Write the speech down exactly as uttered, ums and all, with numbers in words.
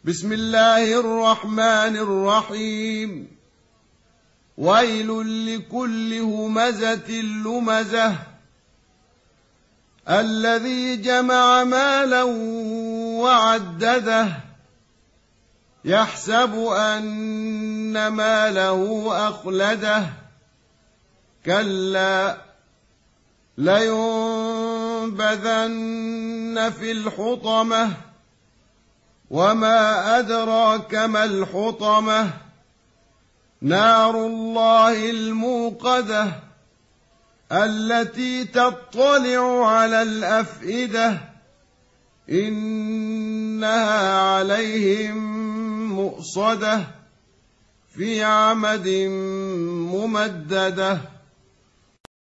بسم الله الرحمن الرحيم. ويل لكل همزة لمزة الذي جمع مالا وعدده يحسب أن ماله أخلده كلا لينبذن في الحطمة وما أدراك ما الحطمة نار الله الموقدة التي تطلع على الأفئدة إنها عليهم مؤصدة في عمد ممددة.